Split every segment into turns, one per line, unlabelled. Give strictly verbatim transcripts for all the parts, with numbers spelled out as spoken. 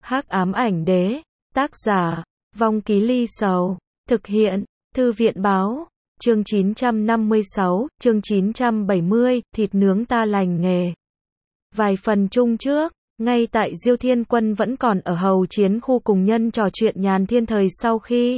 Hắc ám ảnh đế, tác giả, Vong Ký Ly Sầu, thực hiện, Thư viện báo, chương chín trăm năm mươi sáu, chương chín trăm bảy mươi, thịt nướng ta lành nghề. Vài phần chung trước, ngay tại Diêu Thiên Quân vẫn còn ở hầu chiến khu cùng nhân trò chuyện nhàn thiên thời sau khi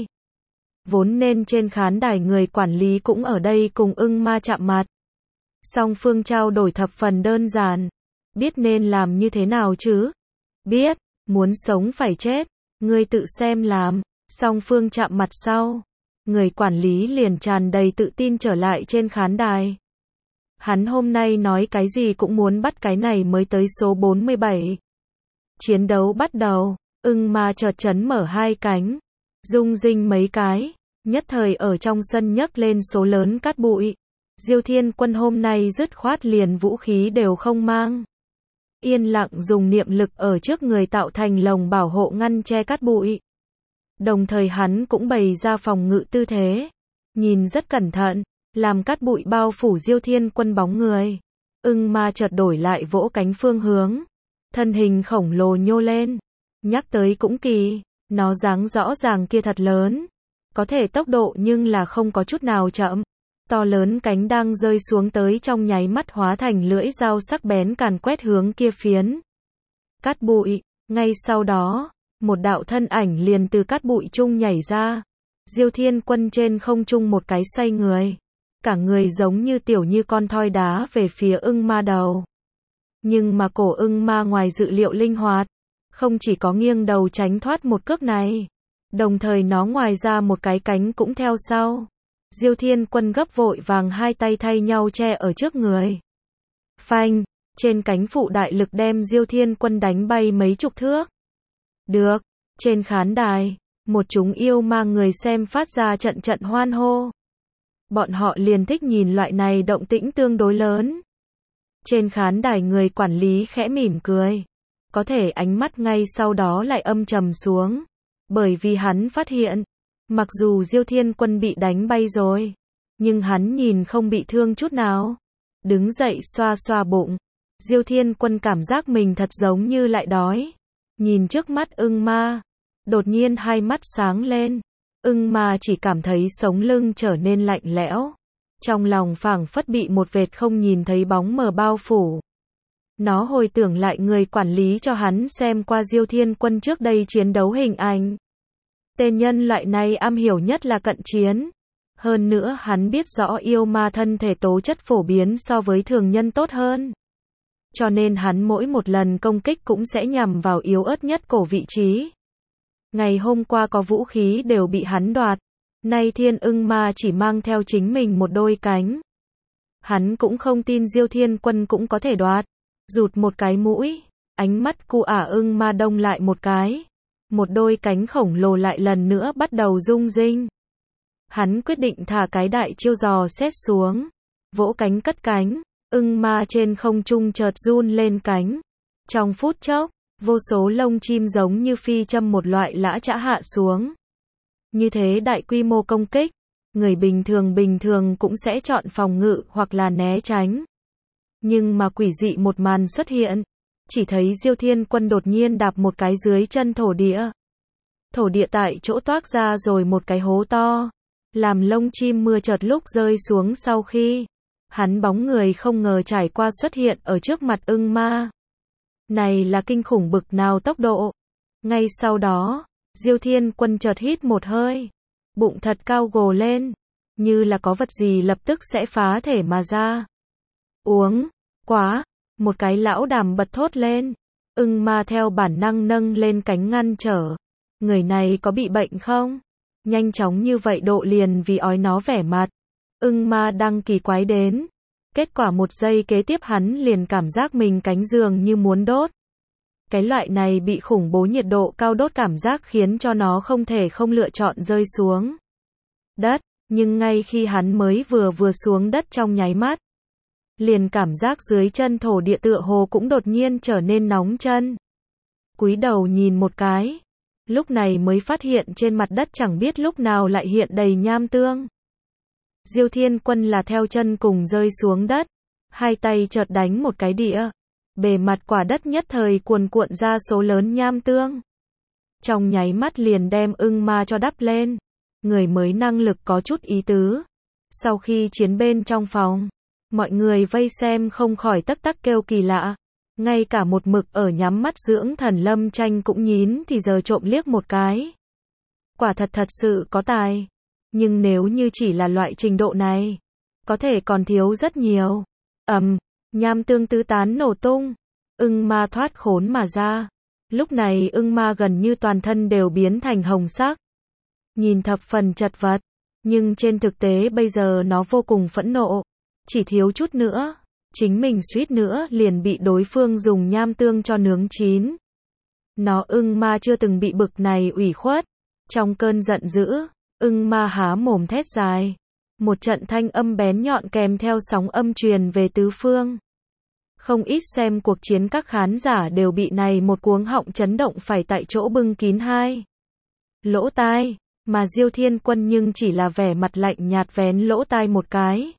vốn nên trên khán đài người quản lý cũng ở đây cùng ưng ma chạm mặt. Song phương trao đổi thập phần đơn giản. Biết nên làm như thế nào chứ? Biết, muốn sống phải chết, ngươi tự xem làm. Song phương chạm mặt sau, người quản lý liền tràn đầy tự tin trở lại trên khán đài. Hắn hôm nay nói cái gì cũng muốn bắt cái này mới tới số bốn mươi bảy. Chiến đấu bắt đầu, ưng ma chợt chấn mở hai cánh, rung rinh mấy cái, nhất thời ở trong sân nhấc lên số lớn cát bụi. Diêu Thiên Quân hôm nay dứt khoát liền vũ khí đều không mang. Yên lặng dùng niệm lực ở trước người tạo thành lồng bảo hộ ngăn che cát bụi. Đồng thời hắn cũng bày ra phòng ngự tư thế, nhìn rất cẩn thận, làm cát bụi bao phủ Diêu Thiên Quân bóng người. Ưng ma chợt đổi lại vỗ cánh phương hướng, thân hình khổng lồ nhô lên. Nhắc tới cũng kỳ, nó dáng rõ ràng kia thật lớn, có thể tốc độ nhưng là không có chút nào chậm. To lớn cánh đang rơi xuống tới trong nháy mắt hóa thành lưỡi dao sắc bén càn quét hướng kia phiến cát bụi. Ngay sau đó, một đạo thân ảnh liền từ cát bụi chung nhảy ra. Diêu Thiên Quân trên không trung một cái xoay người, cả người giống như tiểu như con thoi đá về phía ưng ma đầu. Nhưng mà cổ ưng ma ngoài dự liệu linh hoạt, không chỉ có nghiêng đầu tránh thoát một cước này, đồng thời nó ngoài ra một cái cánh cũng theo sau. Diêu Thiên Quân gấp vội vàng hai tay thay nhau che ở trước người. Phanh, trên cánh phụ đại lực đem Diêu Thiên Quân đánh bay mấy chục thước. Được, trên khán đài, một chúng yêu ma người xem phát ra trận trận hoan hô. Bọn họ liền thích nhìn loại này động tĩnh tương đối lớn. Trên khán đài người quản lý khẽ mỉm cười, có thể ánh mắt ngay sau đó lại âm trầm xuống, bởi vì hắn phát hiện, mặc dù Diêu Thiên Quân bị đánh bay rồi, nhưng hắn nhìn không bị thương chút nào. Đứng dậy xoa xoa bụng, Diêu Thiên Quân cảm giác mình thật giống như lại đói. Nhìn trước mắt ưng ma, đột nhiên hai mắt sáng lên. Ưng ma chỉ cảm thấy sống lưng trở nên lạnh lẽo, trong lòng phảng phất bị một vệt không nhìn thấy bóng mờ bao phủ. Nó hồi tưởng lại người quản lý cho hắn xem qua Diêu Thiên Quân trước đây chiến đấu hình ảnh. Tên nhân loại này am hiểu nhất là cận chiến. Hơn nữa hắn biết rõ yêu ma thân thể tố chất phổ biến so với thường nhân tốt hơn. Cho nên hắn mỗi một lần công kích cũng sẽ nhằm vào yếu ớt nhất cổ vị trí. Ngày hôm qua có vũ khí đều bị hắn đoạt. Nay thiên ưng ma chỉ mang theo chính mình một đôi cánh. Hắn cũng không tin Diêu Thiên Quân cũng có thể đoạt. Rụt một cái mũi, ánh mắt cu ả ưng ma đông lại một cái. Một đôi cánh khổng lồ lại lần nữa bắt đầu rung rinh. Hắn quyết định thả cái đại chiêu dò xét xuống. Vỗ cánh cất cánh, ưng ma trên không trung chợt run lên cánh. Trong phút chốc, vô số lông chim giống như phi châm một loại lã chã hạ xuống. Như thế đại quy mô công kích, người bình thường bình thường cũng sẽ chọn phòng ngự hoặc là né tránh. Nhưng mà quỷ dị một màn xuất hiện. Chỉ thấy Diêu Thiên Quân đột nhiên đạp một cái dưới chân thổ địa. Thổ địa tại chỗ toác ra rồi một cái hố to, làm lông chim mưa chợt lúc rơi xuống sau khi hắn bóng người không ngờ trải qua xuất hiện ở trước mặt ưng ma. Này là kinh khủng bực nào tốc độ. Ngay sau đó, Diêu Thiên Quân chợt hít một hơi, bụng thật cao gồ lên, như là có vật gì lập tức sẽ phá thể mà ra. Uống, quá. Một cái lão đàm bật thốt lên. Ưng ma theo bản năng nâng lên cánh ngăn trở. Người này có bị bệnh không? Nhanh chóng như vậy độ liền vì ói nó vẻ mặt. Ưng ma đang kỳ quái đến. Kết quả một giây kế tiếp hắn liền cảm giác mình cánh giường như muốn đốt. Cái loại này bị khủng bố nhiệt độ cao đốt cảm giác khiến cho nó không thể không lựa chọn rơi xuống đất. Nhưng ngay khi hắn mới vừa vừa xuống đất trong nháy mắt, liền cảm giác dưới chân thổ địa tựa hồ cũng đột nhiên trở nên nóng chân. Cúi đầu nhìn một cái, lúc này mới phát hiện trên mặt đất chẳng biết lúc nào lại hiện đầy nham tương. Diêu Thiên Quân là theo chân cùng rơi xuống đất, hai tay chợt đánh một cái địa, bề mặt quả đất nhất thời cuồn cuộn ra số lớn nham tương. trong nháy mắt liền đem ưng ma cho đắp lên. Người mới năng lực có chút ý tứ. Sau khi chiến bên trong phòng, mọi người vây xem không khỏi tắc tắc kêu kỳ lạ. Ngay cả một mực ở nhắm mắt dưỡng thần Lâm Tranh cũng nhín thì giờ trộm liếc một cái. Quả thật thật sự có tài. Nhưng nếu như chỉ là loại trình độ này, có thể còn thiếu rất nhiều. Ầm, nham tương tứ tán nổ tung. Ưng ma thoát khốn mà ra. Lúc này ưng ma gần như toàn thân đều biến thành hồng sắc. Nhìn thập phần chật vật. Nhưng trên thực tế bây giờ nó vô cùng phẫn nộ. Chỉ thiếu chút nữa. Chính mình suýt nữa liền bị đối phương dùng nham tương cho nướng chín. Nó ưng ma chưa từng bị bực này ủy khuất. Trong cơn giận dữ, ưng ma há mồm thét dài. Một trận thanh âm bén nhọn kèm theo sóng âm truyền về tứ phương. Không ít xem cuộc chiến các khán giả đều bị này một cuống họng chấn động phải tại chỗ bưng kín hai lỗ tai, mà Diêu Thiên Quân nhưng chỉ là vẻ mặt lạnh nhạt vén lỗ tai một cái.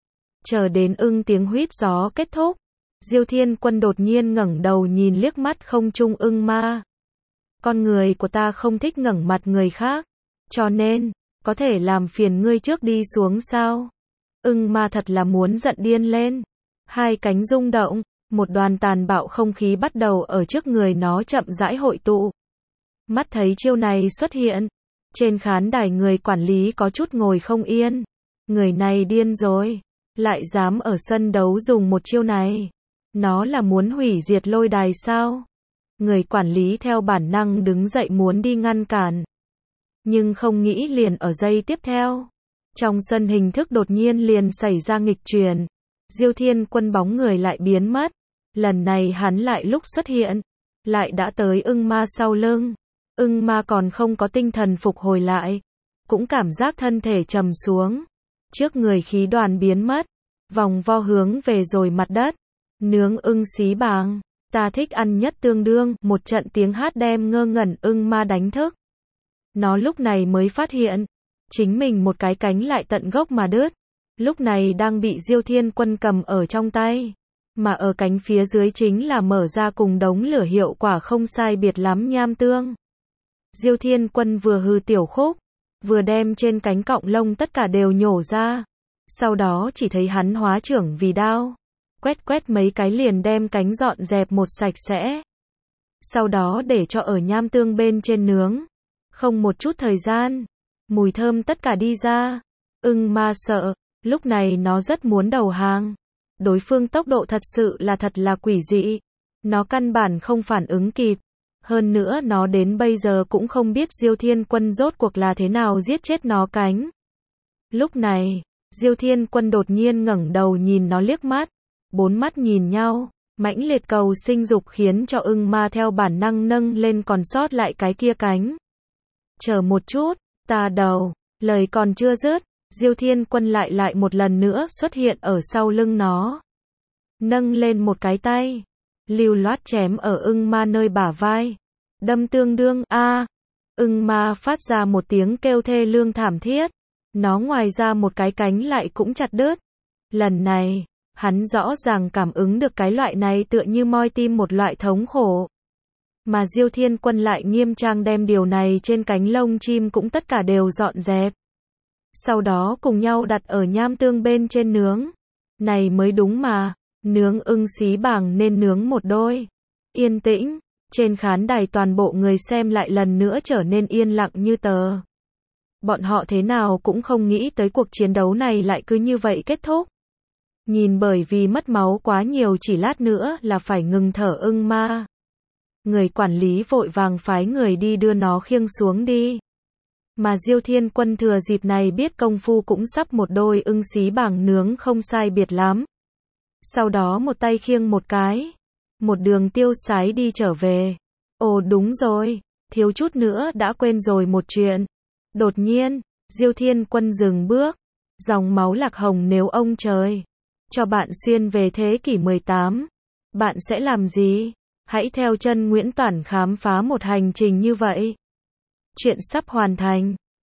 Chờ đến ưng tiếng huýt gió kết thúc, Diêu Thiên Quân đột nhiên ngẩng đầu nhìn liếc mắt không trung ưng ma. Con người của ta không thích ngẩng mặt người khác, cho nên, có thể làm phiền ngươi trước đi xuống sao? Ưng ma thật là muốn giận điên lên. Hai cánh rung động, một đoàn tàn bạo không khí bắt đầu ở trước người nó chậm rãi hội tụ. Mắt thấy chiêu này xuất hiện, trên khán đài người quản lý có chút ngồi không yên. Người này điên rồi, lại dám ở sân đấu dùng một chiêu này. Nó là muốn hủy diệt lôi đài sao? Người quản lý theo bản năng đứng dậy muốn đi ngăn cản. Nhưng không nghĩ liền ở giây tiếp theo. Trong sân hình thức đột nhiên liền xảy ra nghịch chuyển. Diêu Thiên Quân bóng người lại biến mất. Lần này hắn lại lúc xuất hiện, lại đã tới ưng ma sau lưng. Ưng ma còn không có tinh thần phục hồi lại, cũng cảm giác thân thể trầm xuống. Trước người khí đoàn biến mất, vòng vo hướng về rồi mặt đất. Nướng ưng xí bàng, ta thích ăn nhất tương đương, một trận tiếng hát đem ngơ ngẩn ưng ma đánh thức. Nó lúc này mới phát hiện, chính mình một cái cánh lại tận gốc mà đứt. Lúc này đang bị Diêu Thiên Quân cầm ở trong tay. Mà ở cánh phía dưới chính là mở ra cùng đống lửa hiệu quả không sai biệt lắm nham tương. Diêu Thiên Quân vừa hư tiểu khúc, vừa đem trên cánh cọng lông tất cả đều nhổ ra. Sau đó chỉ thấy hắn hóa trưởng vì đao. Quét quét mấy cái liền đem cánh dọn dẹp một sạch sẽ. Sau đó để cho ở nham tương bên trên nướng. Không một chút thời gian, mùi thơm tất cả đi ra. Ưng ma sợ, lúc này nó rất muốn đầu hàng. Đối phương tốc độ thật sự là thật là quỷ dị. Nó căn bản không phản ứng kịp. Hơn nữa nó đến bây giờ cũng không biết Diêu Thiên Quân rốt cuộc là thế nào giết chết nó cánh. Lúc này, Diêu Thiên Quân đột nhiên ngẩng đầu nhìn nó liếc mắt. Bốn mắt nhìn nhau, mãnh liệt cầu sinh dục khiến cho ưng ma theo bản năng nâng lên còn sót lại cái kia cánh. Chờ một chút, ta đầu, lời còn chưa dứt, Diêu Thiên Quân lại lại một lần nữa xuất hiện ở sau lưng nó. Nâng lên một cái tay, lưu loát chém ở ưng ma nơi bả vai. Đâm tương đương, a ưng ma phát ra một tiếng kêu thê lương thảm thiết. Nó ngoài ra một cái cánh lại cũng chặt đứt. Lần này, hắn rõ ràng cảm ứng được cái loại này tựa như moi tim một loại thống khổ. Mà Diêu Thiên Quân lại nghiêm trang đem điều này trên cánh lông chim cũng tất cả đều dọn dẹp. Sau đó cùng nhau đặt ở nham tương bên trên nướng. Này mới đúng mà, nướng ưng xí bàng nên nướng một đôi. Yên tĩnh, trên khán đài toàn bộ người xem lại lần nữa trở nên yên lặng như tờ. Bọn họ thế nào cũng không nghĩ tới cuộc chiến đấu này lại cứ như vậy kết thúc. Nhìn bởi vì mất máu quá nhiều chỉ lát nữa là phải ngừng thở ưng ma. Người quản lý vội vàng phái người đi đưa nó khiêng xuống đi. Mà Diêu Thiên Quân thừa dịp này biết công phu cũng sắp một đôi ưng xí bàng nướng không sai biệt lắm. Sau đó một tay khiêng một cái. Một đường tiêu sái đi trở về. Ồ đúng rồi, thiếu chút nữa đã quên rồi một chuyện. Đột nhiên, Diêu Thiên Quân dừng bước. Dòng máu lạc hồng nếu ông trời cho bạn xuyên về thế kỷ mười tám, bạn sẽ làm gì? Hãy theo chân Nguyễn Toản khám phá một hành trình như vậy. Chuyện sắp hoàn thành.